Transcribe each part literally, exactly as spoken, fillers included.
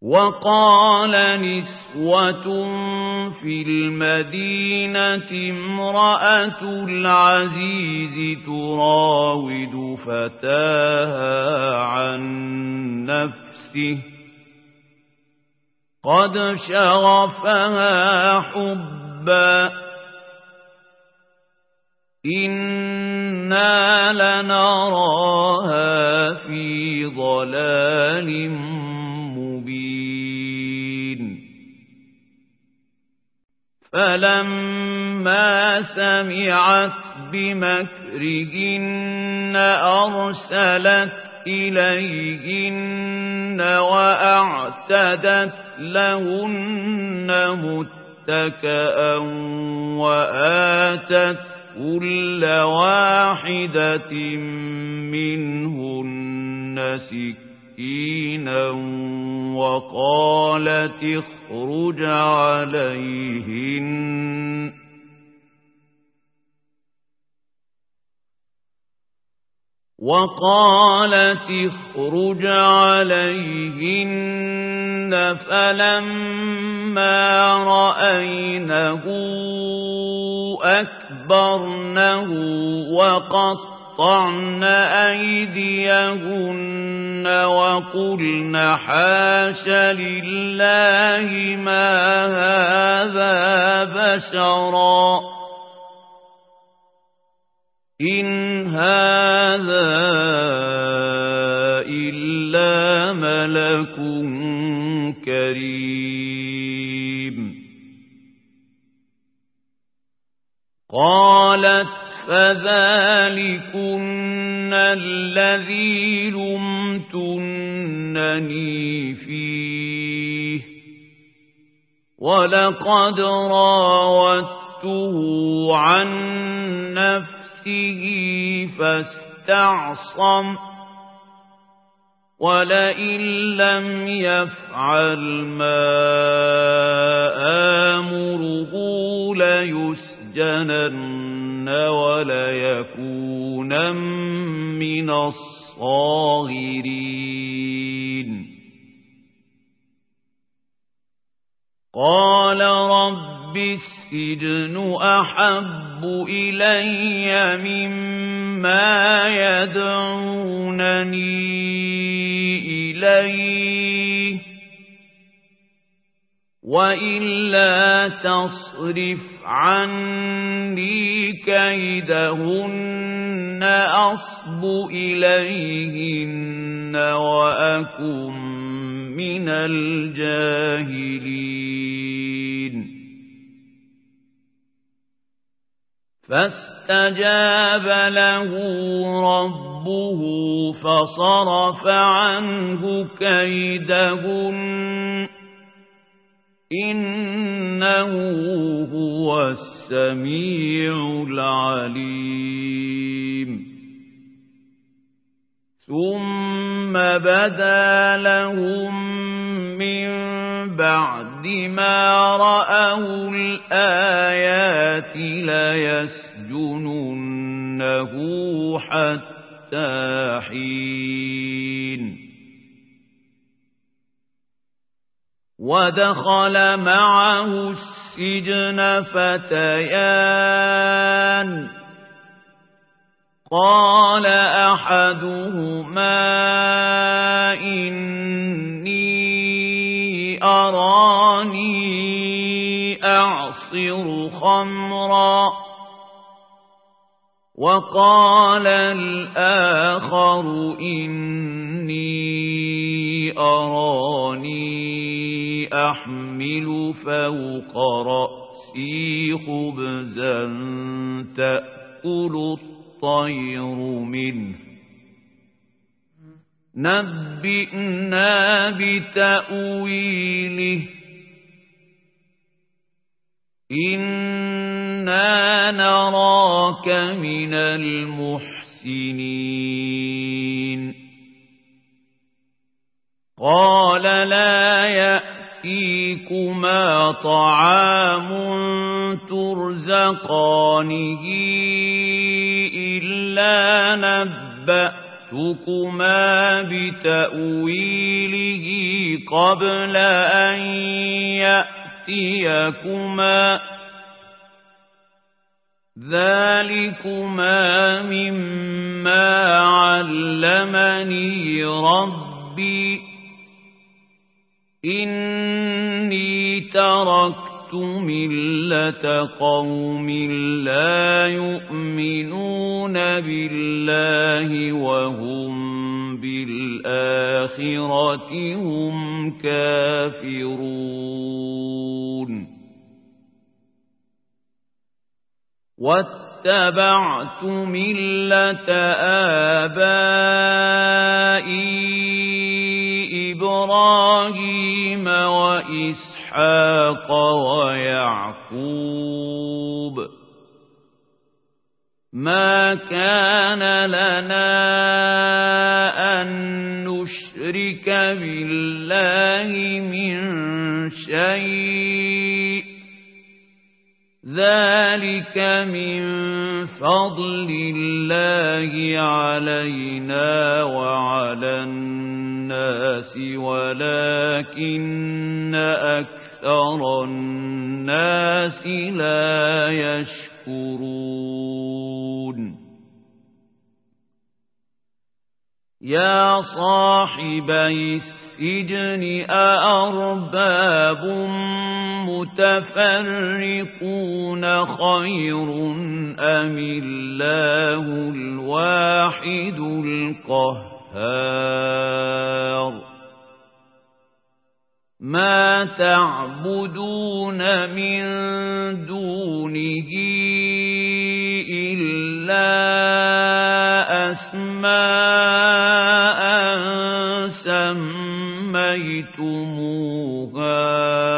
وقال نسوة في المدينة امرأة العزيز تراود فتاها عن نفسه قد شغفها حبا إنا لنراها في ضلال مبين فلما سمعت بمكرهن أرسلت إليهن وأعتدت لهن متكأ وآتت كل واحدة منهن سكينا وقالت اخرج عليهن وقالت اخرج عليهن فلما رأينه أكبرنه وقطعن أيديهن وقلن حاش لله ما هذا بشرا إن هذا إلا ملك كريم قالت فذلكن الذي لمتنني فيه ولقد راودته عن نفسه فاستعصم ولئن لم يفعل ما آمره ليسجنن وليكون من الصاغرين قال رب السجن أحب إلي مما يدعونني إليه وإلا تصرف عني كيدهن أصب إليهن وأكن من الجاهلين فاستجاب له ربه فصرف عنه كيدهن إنه هو السميع العليم ثم بدا لهم من بعد ما رأوا الآيات ليسجننه حتى حين ودخل معه السجن فتيان قال أحدهما إني أراني أعصر خمرا وقال الآخر إني أراني أحمل فوق رأسي خبزا تأكل الطير منه نبئنا بتأويله إنا نراك من المحسنين قال لا يأتيكما طعام ترزقانه إلا نبأتكما بتأويله قبل أن يأتيكما ذلكما مما علمني ربي إني تركت ملة قوم لا يؤمنون بالله وهم بالآخرة هم كافرون واتبعت ملة آبائي إبراهيم وإسحاق ويعقوب ما كان لنا أن نشرك بالله من شيء ذلك من فضل الله علينا وعلى الناس ولكن أكثر الناس لا يشكرون يا صاحبي السجن أأرباب متفرقون خير أم الله الواحد القهار ما تعبدون من دونه إلا أسماء سميتموها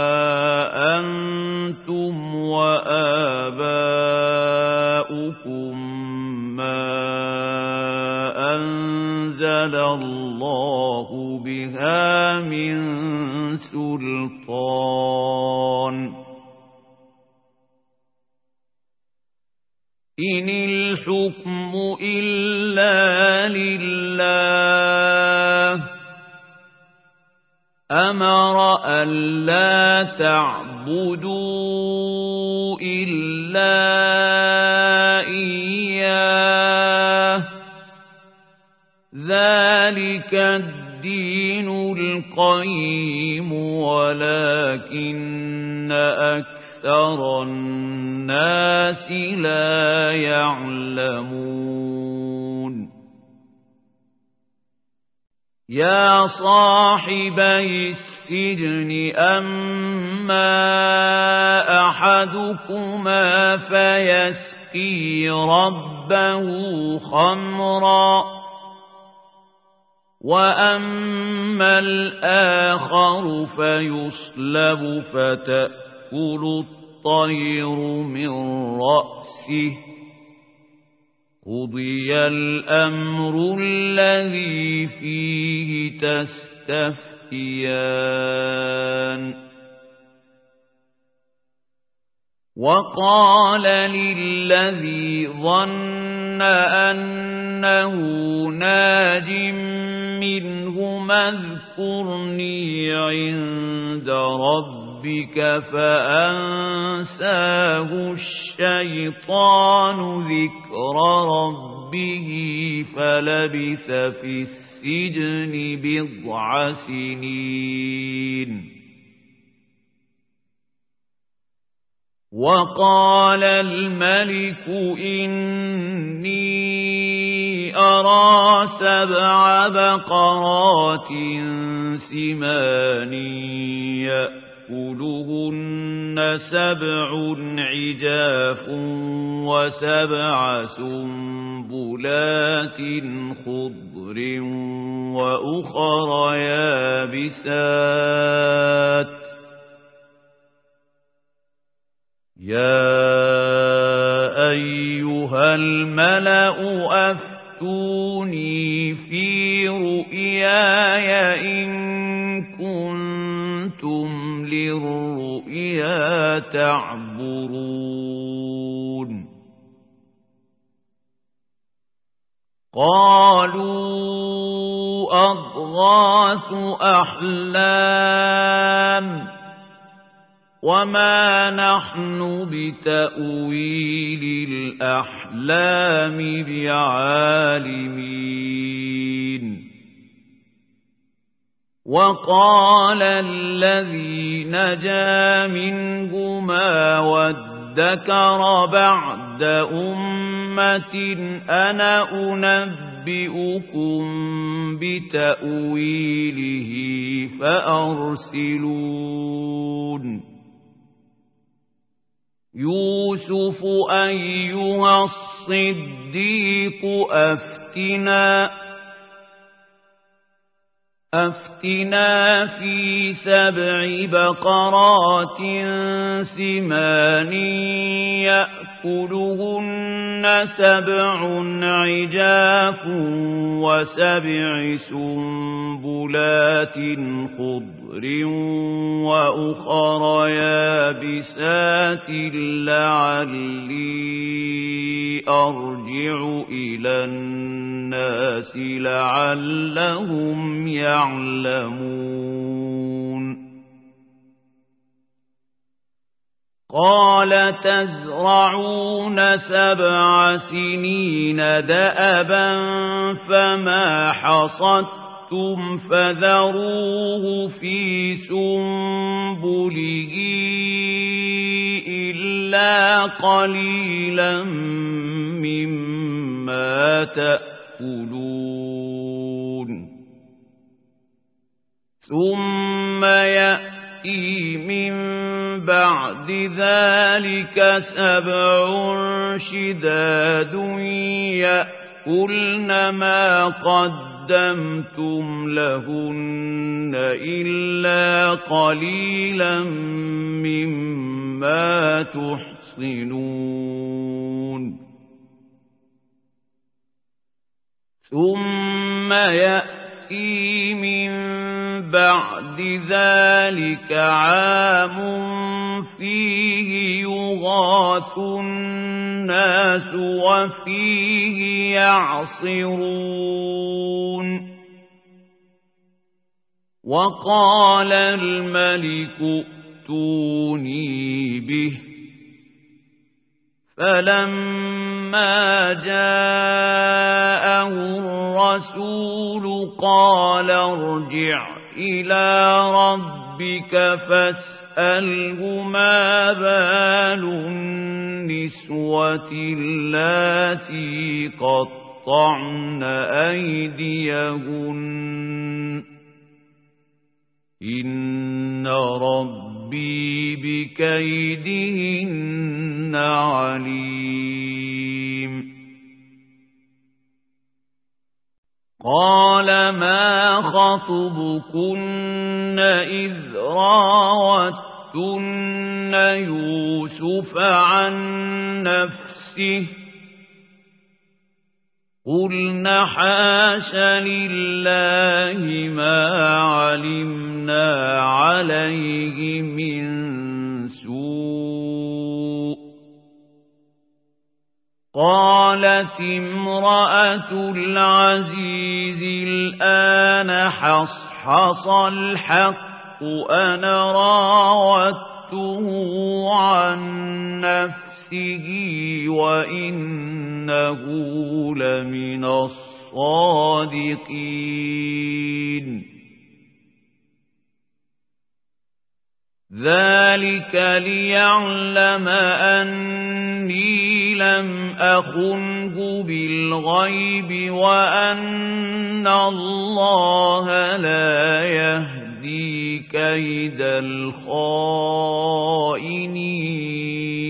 أنتم وآباؤكم ما أنزل الله بها من سلطان إن الحكم إلا لله أمر ألا تعبدوا إلا إياه ذلك الدين القيم ولكن أكثر الناس لا يعلمون يا صاحبي السجن أما أحدكما فيسقي ربه خمرا وأما الآخر فيصلب فتأكل الطير من رأسه قضي الأمر الذي فيه تستفتيان وقال للذي ظن أنه ناج منهما اذكرني عند ربك فأنساه الشيطان ذكر ربه فلبث في السجن بضع سنين وقال الملك إني أرى سبع بقرات سمان يأكلهن سبع عجاف وسبع سنبلات خضر وأخر يابسات يا أيها الملأ أفتوني في رؤياي إن كنتم للرؤيا تعبرون قالوا أضغاث أحلام وما نحن بتأويل الأحلام بعالمين وقال الذي نجا منهما وادكر بعد أمة أنا أنبئكم بتأويله فأرسلون يوسف أيها الصديق أفتنا أفتنا في سبع بقرات سمان يأكلهن سبع عجاف وسبع سنبلات خضر وأخر يابسات لعلي أرجع إلى الناس لعلهم يعلمون قال تزرعون سبع سنين دأبا فما حصدتم فذروه في سنبله إلا قليلا مما تأكلون ثم يأتي من بعد ذلك سبع شداد يأكلن ما قدمتم لهن إلا قليلا مما تحصنون ثم يأتي من بعد ذلك عام فيه يغاث الناس وفيه يعصرون وقال الملك ائتوني به فلما جاءه الرسول قال ارجع إلى ربك فاسأله ما بال النسوة اللاتي قطعن أيديهن إن ربي بكيدهن عليم قال ما خطبكن إذ راوتن يوسف عن نفسه قلنا حاش لله ما علمنا عليه من سوء قالت امرأة العزيز الآن حصحص الحق أنا راودته عن نفسه وإنه لمن الصادقين ذلك ليعلم أني لم أخنه بالغيب وأن الله لا يهدي كيد الخائنين